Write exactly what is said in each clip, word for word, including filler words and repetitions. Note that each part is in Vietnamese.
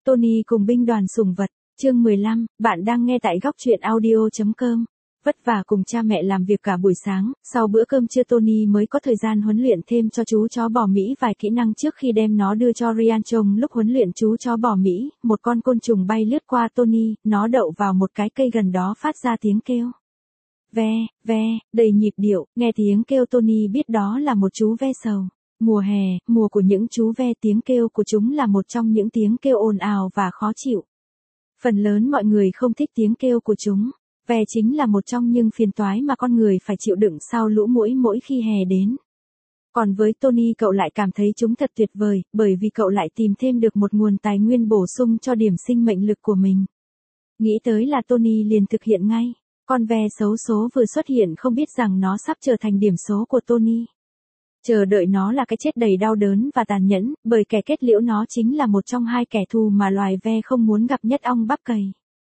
Tony cùng binh đoàn sủng vật, chương mười lăm, bạn đang nghe tại góc truyện audio chấm com. Vất vả cùng cha mẹ làm việc cả buổi sáng, sau bữa cơm trưa Tony mới có thời gian huấn luyện thêm cho chú chó bò Mỹ vài kỹ năng trước khi đem nó đưa cho Ryan trông. Lúc huấn luyện chú chó bò Mỹ, một con côn trùng bay lướt qua Tony, nó đậu vào một cái cây gần đó phát ra tiếng kêu. Ve, ve, đầy nhịp điệu, nghe tiếng kêu Tony biết đó là một chú ve sầu. Mùa hè, mùa của những chú ve, tiếng kêu của chúng là một trong những tiếng kêu ồn ào và khó chịu. Phần lớn mọi người không thích tiếng kêu của chúng. Ve chính là một trong những phiền toái mà con người phải chịu đựng sau lũ muỗi mỗi khi hè đến. Còn với Tony, cậu lại cảm thấy chúng thật tuyệt vời, bởi vì cậu lại tìm thêm được một nguồn tài nguyên bổ sung cho điểm sinh mệnh lực của mình. Nghĩ tới là Tony liền thực hiện ngay. Con ve xấu số vừa xuất hiện không biết rằng nó sắp trở thành điểm số của Tony. Chờ đợi nó là cái chết đầy đau đớn và tàn nhẫn, bởi kẻ kết liễu nó chính là một trong hai kẻ thù mà loài ve không muốn gặp nhất, ong bắp cày.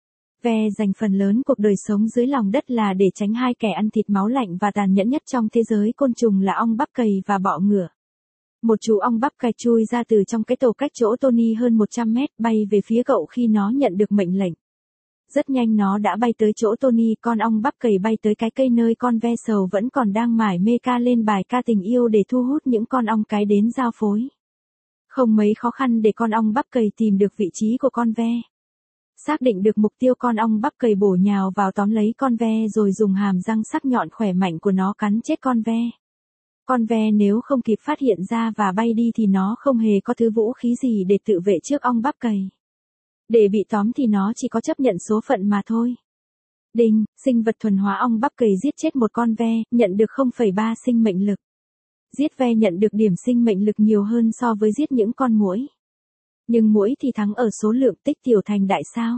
Ve dành phần lớn cuộc đời sống dưới lòng đất là để tránh hai kẻ ăn thịt máu lạnh và tàn nhẫn nhất trong thế giới côn trùng là ong bắp cày và bọ ngựa. Một chú ong bắp cày chui ra từ trong cái tổ cách chỗ Tony hơn một trăm mét, bay về phía cậu khi nó nhận được mệnh lệnh. Rất nhanh nó đã bay tới chỗ Tony, con ong bắp cày bay tới cái cây nơi con ve sầu vẫn còn đang mải mê ca lên bài ca tình yêu để thu hút những con ong cái đến giao phối. Không mấy khó khăn để con ong bắp cày tìm được vị trí của con ve. Xác định được mục tiêu, con ong bắp cày bổ nhào vào tóm lấy con ve rồi dùng hàm răng sắc nhọn khỏe mạnh của nó cắn chết con ve. Con ve nếu không kịp phát hiện ra và bay đi thì nó không hề có thứ vũ khí gì để tự vệ trước ong bắp cày. Để bị tóm thì nó chỉ có chấp nhận số phận mà thôi. Đinh, sinh vật thuần hóa ong bắp cày giết chết một con ve, nhận được không phẩy ba sinh mệnh lực. Giết ve nhận được điểm sinh mệnh lực nhiều hơn so với giết những con muỗi. Nhưng muỗi thì thắng ở số lượng, tích tiểu thành đại sao.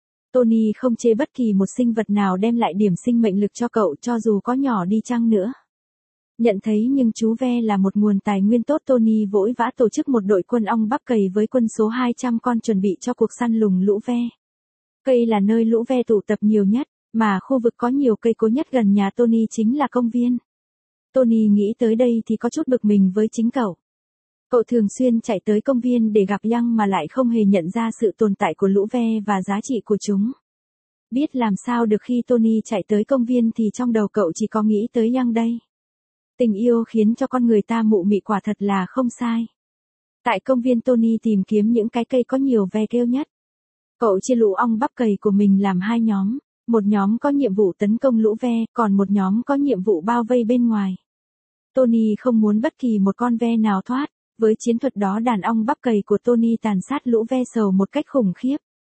Tony không chê bất kỳ một sinh vật nào đem lại điểm sinh mệnh lực cho cậu, cho dù có nhỏ đi chăng nữa. Nhận thấy nhưng chú ve là một nguồn tài nguyên tốt, Tony vội vã tổ chức một đội quân ong bắp cày với quân số hai trăm con chuẩn bị cho cuộc săn lùng lũ ve. Cây là nơi lũ ve tụ tập nhiều nhất, mà khu vực có nhiều cây cối nhất gần nhà Tony chính là công viên. Tony nghĩ tới đây thì có chút bực mình với chính cậu. Cậu thường xuyên chạy tới công viên để gặp Young mà lại không hề nhận ra sự tồn tại của lũ ve và giá trị của chúng. Biết làm sao được khi Tony chạy tới công viên thì trong đầu cậu chỉ có nghĩ tới Young đây. Tình yêu khiến cho con người ta mụ mị, quả thật là không sai. Tại công viên, Tony tìm kiếm những cái cây có nhiều ve kêu nhất. Cậu chia lũ ong bắp cày của mình làm hai nhóm, một nhóm có nhiệm vụ tấn công lũ ve, còn một nhóm có nhiệm vụ bao vây bên ngoài. Tony không muốn bất kỳ một con ve nào thoát, với chiến thuật đó đàn ong bắp cày của Tony tàn sát lũ ve sầu một cách khủng khiếp.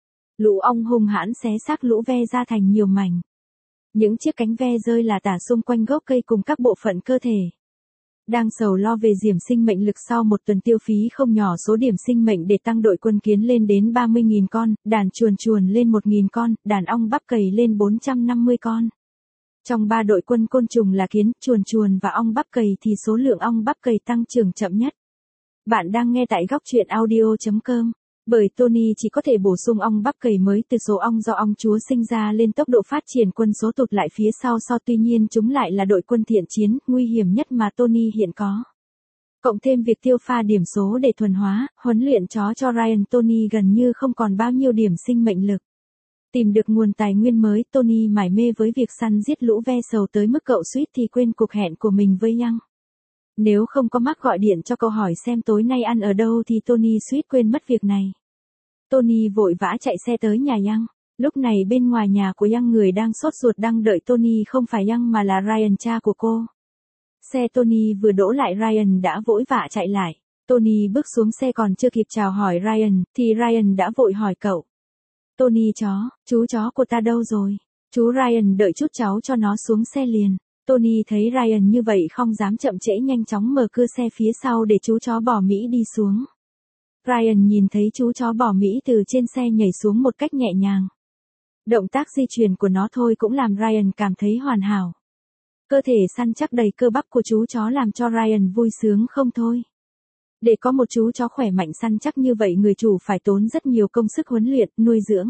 Lũ ong hung hãn xé xác lũ ve ra thành nhiều mảnh. Những chiếc cánh ve rơi là tả xung quanh gốc cây cùng các bộ phận cơ thể. Đang sầu lo về điểm sinh mệnh lực, sau một tuần tiêu phí không nhỏ số điểm sinh mệnh để tăng đội quân kiến lên đến ba mươi nghìn con, đàn chuồn chuồn lên một nghìn con, đàn ong bắp cày lên bốn trăm năm mươi con. Trong ba đội quân côn trùng là kiến, chuồn chuồn và ong bắp cày thì số lượng ong bắp cày tăng trưởng chậm nhất. Bạn đang nghe tại góc truyện audio chấm com. Bởi Tony chỉ có thể bổ sung ong bắp cày mới từ số ong do ong chúa sinh ra lên, tốc độ phát triển quân số tụt lại phía sau sau tuy nhiên chúng lại là đội quân thiện chiến, nguy hiểm nhất mà Tony hiện có. Cộng thêm việc tiêu pha điểm số để thuần hóa, huấn luyện chó cho Ryan, Tony gần như không còn bao nhiêu điểm sinh mệnh lực. Tìm được nguồn tài nguyên mới, Tony mải mê với việc săn giết lũ ve sầu tới mức cậu suýt thì quên cuộc hẹn của mình với Young. Nếu không có Mark gọi điện cho cậu hỏi xem tối nay ăn ở đâu thì Tony suýt quên mất việc này. Tony vội vã chạy xe tới nhà Young. Lúc này bên ngoài nhà của Young, người đang sốt ruột đang đợi Tony không phải Young mà là Ryan, cha của cô. Xe Tony vừa đỗ lại, Ryan đã vội vã chạy lại. Tony bước xuống xe còn chưa kịp chào hỏi Ryan, thì Ryan đã vội hỏi cậu. Tony, chó, chú chó của ta đâu rồi? Chú Ryan đợi chút cháu cho nó xuống xe liền. Tony thấy Ryan như vậy không dám chậm trễ, nhanh chóng mở cửa xe phía sau để chú chó bò Mỹ đi xuống. Ryan nhìn thấy chú chó bò Mỹ từ trên xe nhảy xuống một cách nhẹ nhàng. Động tác di chuyển của nó thôi cũng làm Ryan cảm thấy hoàn hảo. Cơ thể săn chắc đầy cơ bắp của chú chó làm cho Ryan vui sướng không thôi. Để có một chú chó khỏe mạnh săn chắc như vậy, người chủ phải tốn rất nhiều công sức huấn luyện, nuôi dưỡng.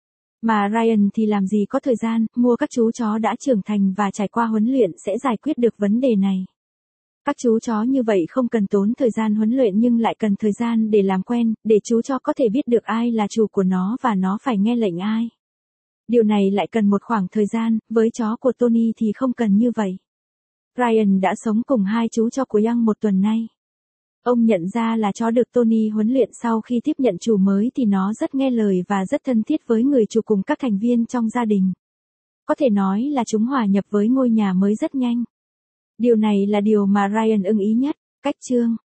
Mà Ryan thì làm gì có thời gian, mua các chú chó đã trưởng thành và trải qua huấn luyện sẽ giải quyết được vấn đề này. Các chú chó như vậy không cần tốn thời gian huấn luyện nhưng lại cần thời gian để làm quen, để chú chó có thể biết được ai là chủ của nó và nó phải nghe lệnh ai. Điều này lại cần một khoảng thời gian, với chó của Tony thì không cần như vậy. Ryan đã sống cùng hai chú chó của Young một tuần nay. Ông nhận ra là chó được Tony huấn luyện sau khi tiếp nhận chủ mới thì nó rất nghe lời và rất thân thiết với người chủ cùng các thành viên trong gia đình. Có thể nói là chúng hòa nhập với ngôi nhà mới rất nhanh. Điều này là điều mà Ryan ưng ý nhất. Cách chương